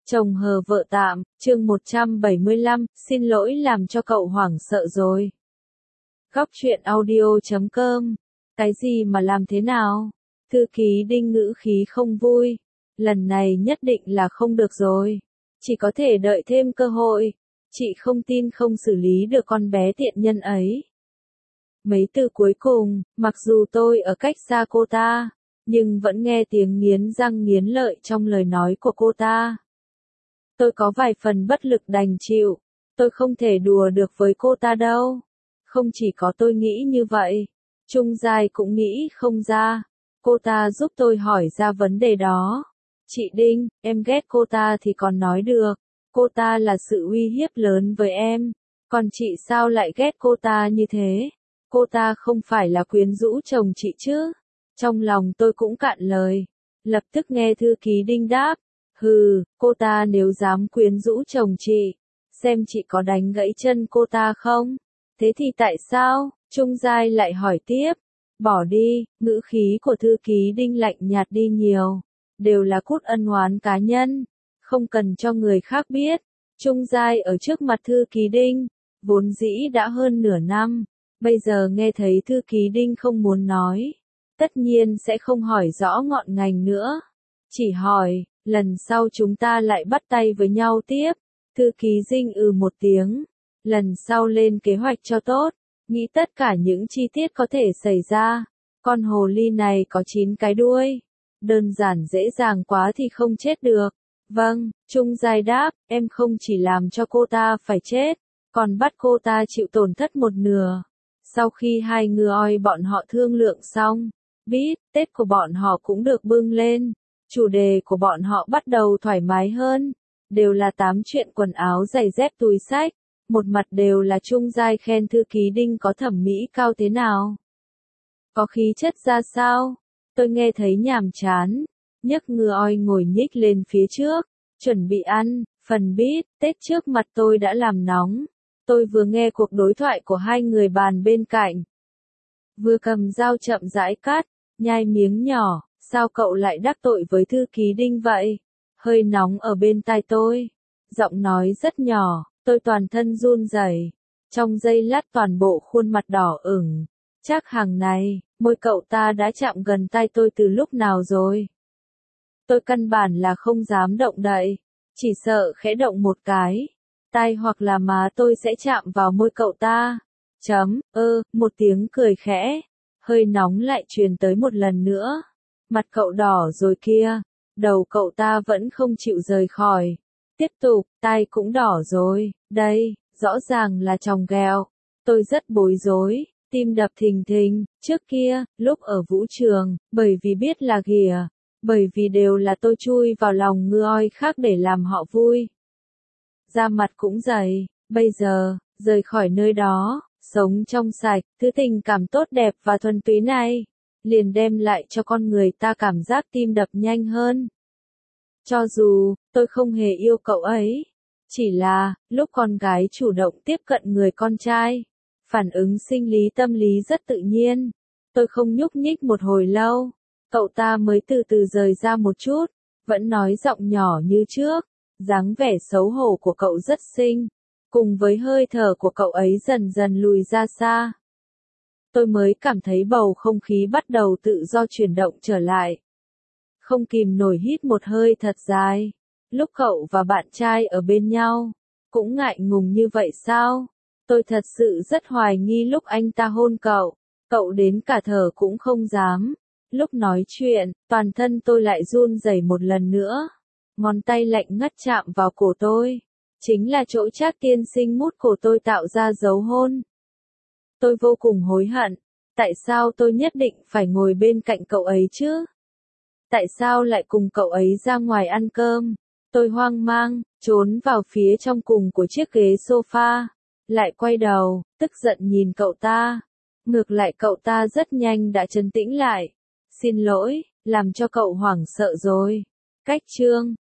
Chồng hờ vợ tạm, chương 175, xin lỗi làm cho cậu hoảng sợ rồi. Góc truyện audio.com. Cái gì mà làm thế nào? Thư ký Đinh ngữ khí không vui. Lần này nhất định là không được rồi. Chỉ có thể đợi thêm cơ hội. Chị không tin không xử lý được con bé tiện nhân ấy. Mấy từ cuối cùng, mặc dù tôi ở cách xa cô ta, nhưng vẫn nghe tiếng nghiến răng nghiến lợi trong lời nói của cô ta. Tôi có vài phần bất lực đành chịu, tôi không thể đùa được với cô ta đâu. Không chỉ có tôi nghĩ như vậy, Trung Giai cũng nghĩ không ra. Cô ta giúp tôi hỏi ra vấn đề đó. Chị Đinh, em ghét cô ta thì còn nói được, cô ta là sự uy hiếp lớn với em. Còn chị sao lại ghét cô ta như thế? Cô ta không phải là quyến rũ chồng chị chứ? Trong lòng tôi cũng cạn lời. Lập tức nghe thư ký Đinh đáp. Hừ, cô ta nếu dám quyến rũ chồng chị, xem chị có đánh gãy chân cô ta không? Thế thì tại sao? Trung Giai lại hỏi tiếp. Bỏ đi, ngữ khí của thư ký Đinh lạnh nhạt đi nhiều. Đều là cút ân oán cá nhân, không cần cho người khác biết. Trung Giai ở trước mặt thư ký Đinh, vốn dĩ đã hơn nửa năm, bây giờ nghe thấy thư ký Đinh không muốn nói, tất nhiên sẽ không hỏi rõ ngọn ngành nữa. Chỉ hỏi, lần sau chúng ta lại bắt tay với nhau tiếp. Thư ký Dinh một tiếng. Lần sau lên kế hoạch cho tốt, nghĩ tất cả những chi tiết có thể xảy ra. Con hồ ly này có 9 cái đuôi. Đơn giản dễ dàng quá thì không chết được. Vâng, Trung Giai đáp, em không chỉ làm cho cô ta phải chết, còn bắt cô ta chịu tổn thất một nửa. Sau khi hai người bọn họ thương lượng xong, biết, Tết của bọn họ cũng được bưng lên. Chủ đề của bọn họ bắt đầu thoải mái hơn, đều là tám chuyện quần áo giày dép túi xách, một mặt đều là Trung Giai khen thư ký Đinh có thẩm mỹ cao thế nào. Có khí chất ra sao? Tôi nghe thấy nhàm chán, nhấc ngựa ngồi nhích lên phía trước, chuẩn bị ăn, phần biết, Tết trước mặt tôi đã làm nóng. Tôi vừa nghe cuộc đối thoại của hai người bàn bên cạnh, vừa cầm dao chậm rãi cắt, nhai miếng nhỏ. Sao cậu lại đắc tội với thư ký Đinh vậy? Hơi nóng ở bên tai tôi. Giọng nói rất nhỏ, tôi toàn thân run rẩy. Trong giây lát toàn bộ khuôn mặt đỏ ửng. Chắc hàng này, môi cậu ta đã chạm gần tai tôi từ lúc nào rồi? Tôi căn bản là không dám động đậy. Chỉ sợ khẽ động một cái, tai hoặc là má tôi sẽ chạm vào môi cậu ta. Một tiếng cười khẽ. Hơi nóng lại truyền tới một lần nữa. Mặt cậu đỏ rồi kia, đầu cậu ta vẫn không chịu rời khỏi. Tiếp tục, tai cũng đỏ rồi, đây, rõ ràng là chòng ghẹo. Tôi rất bối rối, tim đập thình thình, trước kia, lúc ở vũ trường, bởi vì biết là ghìa, bởi vì đều là tôi chui vào lòng người khác để làm họ vui. Da mặt cũng dày, bây giờ, rời khỏi nơi đó, sống trong sạch, thứ tình cảm tốt đẹp và thuần túy này liền đem lại cho con người ta cảm giác tim đập nhanh hơn. Cho dù, tôi không hề yêu cậu ấy. Chỉ là, lúc con gái chủ động tiếp cận người con trai, phản ứng sinh lý tâm lý rất tự nhiên. Tôi không nhúc nhích một hồi lâu, cậu ta mới từ từ rời ra một chút, vẫn nói giọng nhỏ như trước, dáng vẻ xấu hổ của cậu rất xinh, cùng với hơi thở của cậu ấy dần dần lùi ra xa. Tôi mới cảm thấy bầu không khí bắt đầu tự do chuyển động trở lại. Không kìm nổi hít một hơi thật dài. Lúc cậu và bạn trai ở bên nhau, cũng ngại ngùng như vậy sao? Tôi thật sự rất hoài nghi lúc anh ta hôn cậu đến cả thở cũng không dám. Lúc nói chuyện, toàn thân tôi lại run rẩy một lần nữa. Ngón tay lạnh ngắt chạm vào cổ tôi. Chính là chỗ Trác tiên sinh mút cổ tôi tạo ra dấu hôn. Tôi vô cùng hối hận. Tại sao tôi nhất định phải ngồi bên cạnh cậu ấy chứ? Tại sao lại cùng cậu ấy ra ngoài ăn cơm? Tôi hoang mang, trốn vào phía trong cùng của chiếc ghế sofa. Lại quay đầu, tức giận nhìn cậu ta. Ngược lại cậu ta rất nhanh đã trấn tĩnh lại. Xin lỗi, làm cho cậu hoảng sợ rồi. Cách chương